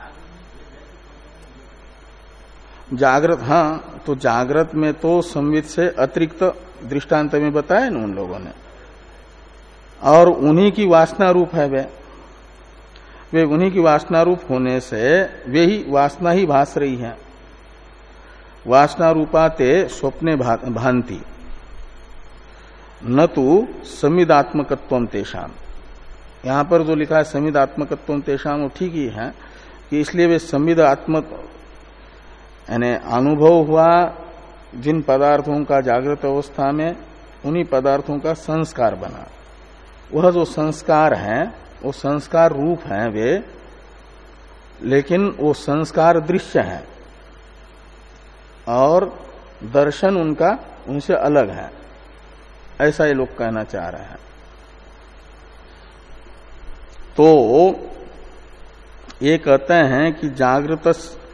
जागृत, हाँ, तो जागृत में तो संवित से अतिरिक्त दृष्टांत में बताया ना उन लोगों ने, और उन्हीं की वासना रूप है वे वे उन्हीं की वासना रूप होने से वे ही वासना ही भास रही है। वासना रूपाते स्वप्ने भांति न तो संविदात्मकत्वम तेषाम। यहां पर जो लिखा है संविदात्मकत्वम तेषाम वो ठीक ही है कि इसलिए वे संविदात्मक यानी अनुभव हुआ जिन पदार्थों का जागृत अवस्था में, उन्हीं पदार्थों का संस्कार बना। वह जो संस्कार है वो संस्कार रूप है वे, लेकिन वो संस्कार दृश्य है और दर्शन उनका उनसे अलग है, ऐसा ये लोग कहना चाह रहे हैं। तो ये कहते हैं कि जागृत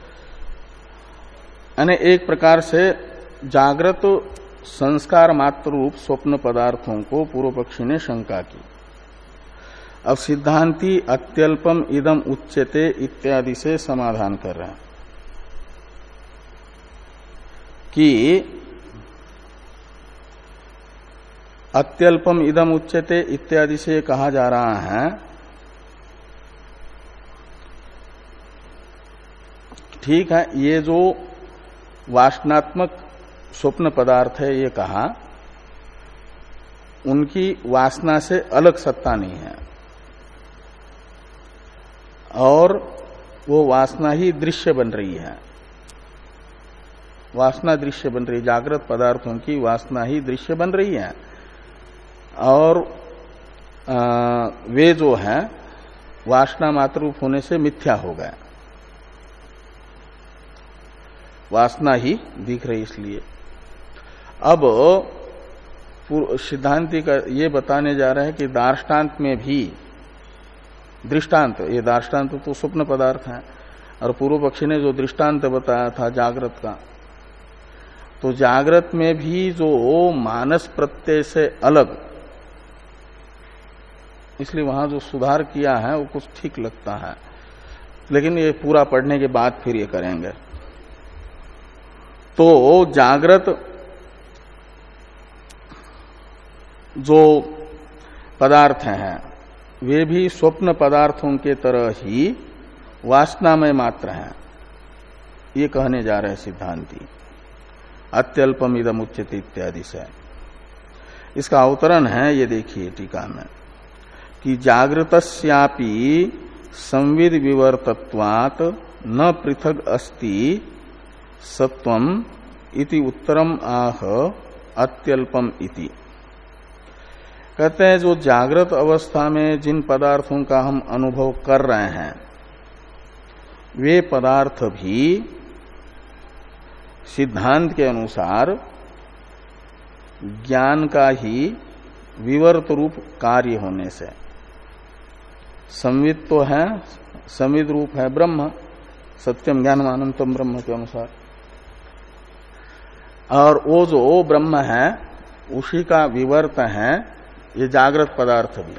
यानी एक प्रकार से जागृत संस्कार मात्र रूप स्वप्न पदार्थों को पूर्व पक्षी ने शंका की। अब सिद्धांती अत्यल्पम इदम उच्यते इत्यादि से समाधान कर रहे हैं कि अत्यल्पम इदम उच्यते इत्यादि से कहा जा रहा है ठीक है, ये जो वासनात्मक स्वप्न पदार्थ है ये कहा, उनकी वासना से अलग सत्ता नहीं है और वो वासना ही दृश्य बन रही है। वासना दृश्य बन रही, जागृत पदार्थों की वासना ही दृश्य बन रही है और आ, वे जो है वासना मात्र रूप होने से मिथ्या हो गए, वासना ही दिख रही। इसलिए अब सिद्धांति का ये बताने जा रहे हैं कि दार्ष्टान्त में भी दृष्टांत, ये दार्ष्टान्त तो स्वप्न पदार्थ है और पूर्व पक्षी ने जो दृष्टांत बताया था जागृत का, तो जागृत में भी जो मानस प्रत्यय से अलग, इसलिए वहां जो सुधार किया है वो कुछ ठीक लगता है, लेकिन ये पूरा पढ़ने के बाद फिर ये करेंगे। तो जागृत जो पदार्थ हैं वे भी स्वप्न पदार्थों के तरह ही वासनामय मात्र हैं, ये कहने जा रहे हैं सिद्धांती अत्यल्पम इदम उच्यते इत्यादि से। इसका अवतरण है, ये देखिए टीका में, कि जागृतस्यापि संविद विवर्तत्वात् न पृथग अस्ति सत्वम इति उत्तरम आह अत्यल्पम इति। कहते हैं जो जागृत अवस्था में जिन पदार्थों का हम अनुभव कर रहे हैं वे पदार्थ भी सिद्धांत के अनुसार ज्ञान का ही विवर्त रूप कार्य होने से, संविद तो है, संविद रूप है ब्रह्म, सत्यम ज्ञानमानंतम ब्रह्म के अनुसार, और वो जो ब्रह्म है उसी का विवर्त है ये जागृत पदार्थ भी,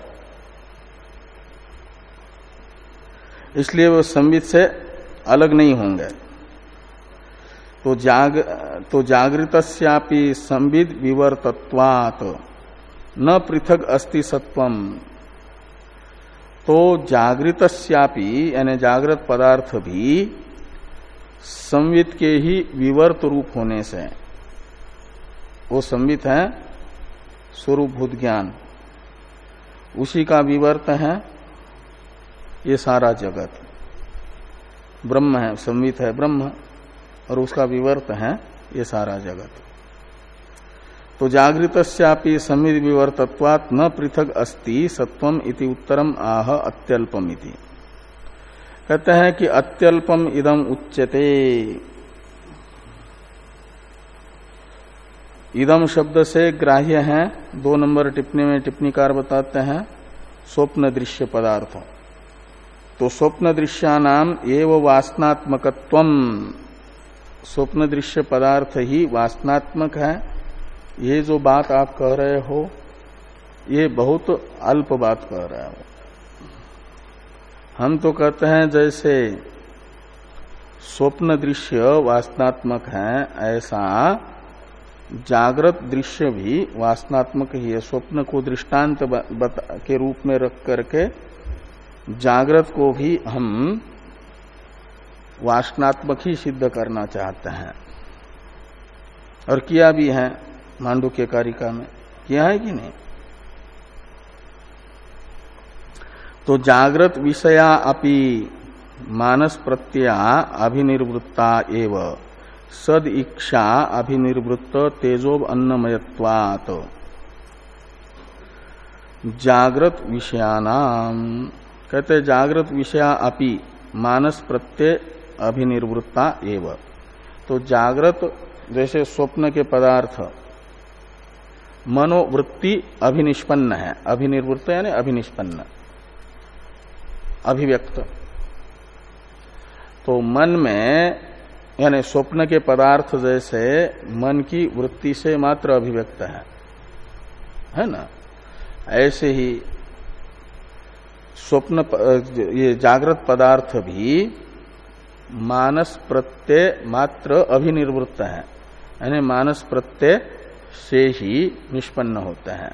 इसलिए वो संविद से अलग नहीं होंगे। तो जाग तो जागृतस्यापि संविद विवर्तत्वात् न पृथक अस्ति सत्वम। तो जागृतस्यापि यानी जागृत पदार्थ भी संविद के ही विवर्त रूप होने से, वो संविद है स्वरूपभूत ज्ञान, उसी का विवर्त है ये सारा जगत। ब्रह्म है, संविद है ब्रह्म और उसका विवर्त है ये सारा जगत। तो जागृतस्यापि संविद विवर्तत्वात् न पृथक अस्ति सत्वम इति उत्तरम आह अत्यल्पम इति। कहते हैं कि अत्यल्पम इदम उच्यते। इदम शब्द से ग्राह्य है, दो नंबर टिप्पणी में टिप्पणीकार बताते हैं स्वप्न दृश्य पदार्थ। तो स्वप्न दृश्यानाम एव वासनात्मकत्वम, स्वप्न दृश्य पदार्थ ही वासनात्मक है। ये जो बात आप कह रहे हो ये बहुत अल्प बात कह रहे हो, हम तो कहते हैं जैसे स्वप्न दृश्य वासनात्मक है, ऐसा जागृत दृश्य भी वासनात्मक ही है। स्वप्न को दृष्टांत के रूप में रख करके जागृत को भी हम वासनात्मक ही सिद्ध करना चाहते हैं, और किया भी है। मांडुक्य कारिका में किया है कि नहीं? तो जागृत विषया अपि मानस प्रत्यया अभिनिर्वृत्ता एव सद इच्छा अभिनिर्वृत्त तेजोब अन्नमयत्वात् जागृत विषयानाम। कहते जागृत विषया अपि मानस प्रत्यय अभिनिर्वृत्ता एव। तो जागृत जैसे स्वप्न के पदार्थ मनोवृत्ति अभिनिष्पन्न है। अभिनिर्वृत्त यानी अभिनिष्पन्न, अभिव्यक्त। तो मन में यानी स्वप्न के पदार्थ जैसे मन की वृत्ति से मात्र अभिव्यक्त है, है ना? ऐसे ही स्वप्न ये जागृत पदार्थ भी मानस प्रत्यय मात्र अभिनिर्वृत्त है, यानी मानस प्रत्यय से ही निष्पन्न होते हैं।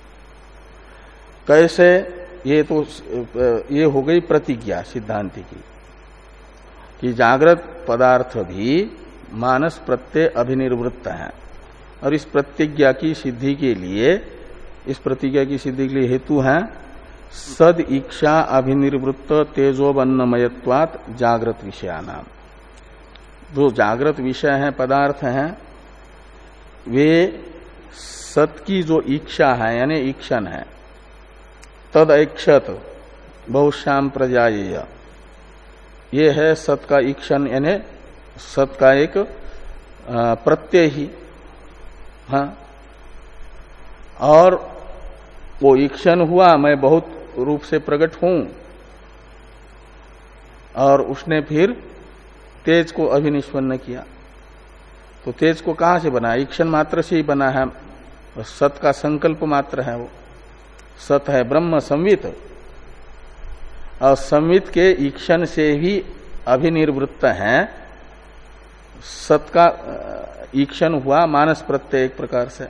कैसे? ये तो ये हो गई प्रतिज्ञा सिद्धांति की कि जागृत पदार्थ भी मानस प्रत्यय अभिनिर्वृत्त है, और इस प्रतिज्ञा की सिद्धि के लिए इस प्रतिज्ञा की सिद्धि के लिए हेतु है सद इच्छा अभिनिर्वृत्त तेजोबन्नमयत्वात् जागृत विषयानाम। जो जागृत विषय है, पदार्थ हैं, वे सत की जो इच्छा है यानी ईक्षण है, तद ऐक्षत बहुश्याम प्रजायेय, ये है सत का ईक्षण यानी सत का एक प्रत्यय ही। हाँ, और वो ईक्षण हुआ, मैं बहुत रूप से प्रकट हूं, और उसने फिर तेज को अभिनिष्पन्न किया। तो तेज को कहां से बना? ईक्षण मात्र से ही बना है, सत का संकल्प मात्र है। वो सत है ब्रह्म संवित, और संवित के ईक्षण से ही अभिनिर्वृत्त है। सत का ईक्षण हुआ मानस प्रत्यय एक प्रकार से,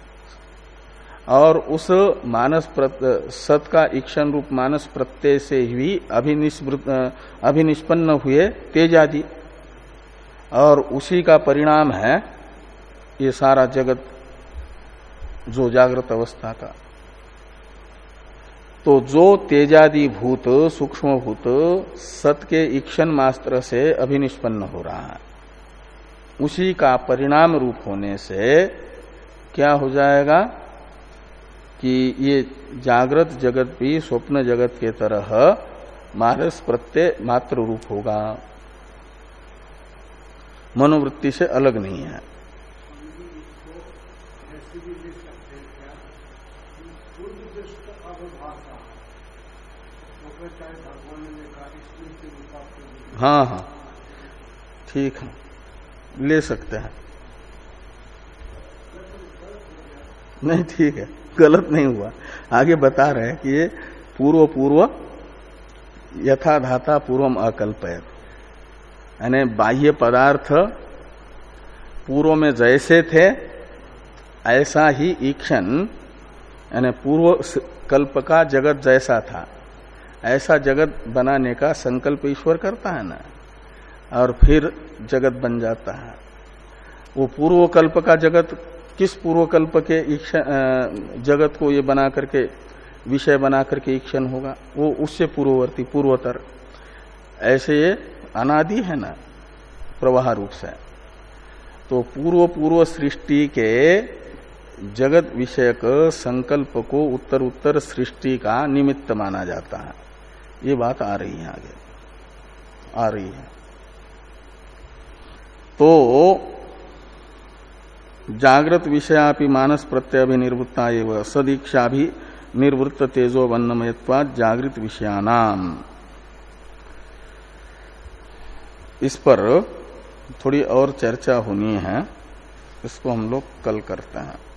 और उस मानस सत का ईक्षण रूप मानस प्रत्यय से ही अभिनिष्पन्न हुए तेज आदि, और उसी का परिणाम है ये सारा जगत जो जागृत अवस्था का। तो जो तेजादि भूत सूक्ष्म भूत सत के ईक्षण मात्र से अभिनिष्पन्न हो रहा है, उसी का परिणाम रूप होने से क्या हो जाएगा कि ये जागृत जगत भी स्वप्न जगत के तरह मानस प्रत्यय मात्र रूप होगा, मनोवृत्ति से अलग नहीं है। हाँ हाँ ठीक है, ले सकते हैं। नहीं ठीक है, गलत नहीं हुआ। आगे बता रहे हैं कि ये पूर्व पूर्व यथा धाता पूर्वम अकल्पयत, यानी बाह्य पदार्थ पूर्व में जैसे थे ऐसा ही ईक्षण, यानी पूर्व कल्प का जगत जैसा था ऐसा जगत बनाने का संकल्प ईश्वर करता है ना, और फिर जगत बन जाता है। वो पूर्व कल्प का जगत किस पूर्व कल्प के जगत को ये बना करके विषय बना करके ईक्षण होगा? वो उससे पूर्ववर्ती पूर्वतर। ऐसे ये अनादि है ना प्रवाह रूप से। तो पूर्व पूर्व सृष्टि के जगत विषयक संकल्प को उत्तर उत्तर सृष्टि का निमित्त माना जाता है। ये बात आ रही है, आगे आ रही है। तो जागृत विषयापि मानस प्रत्यय अभिनिर्वृत्ता एवं सदीक्षा भी निर्वृत्त तेजो वन्नमयत्वात् जागृत विषयानाम। इस पर थोड़ी और चर्चा होनी है, इसको हम लोग कल करते हैं।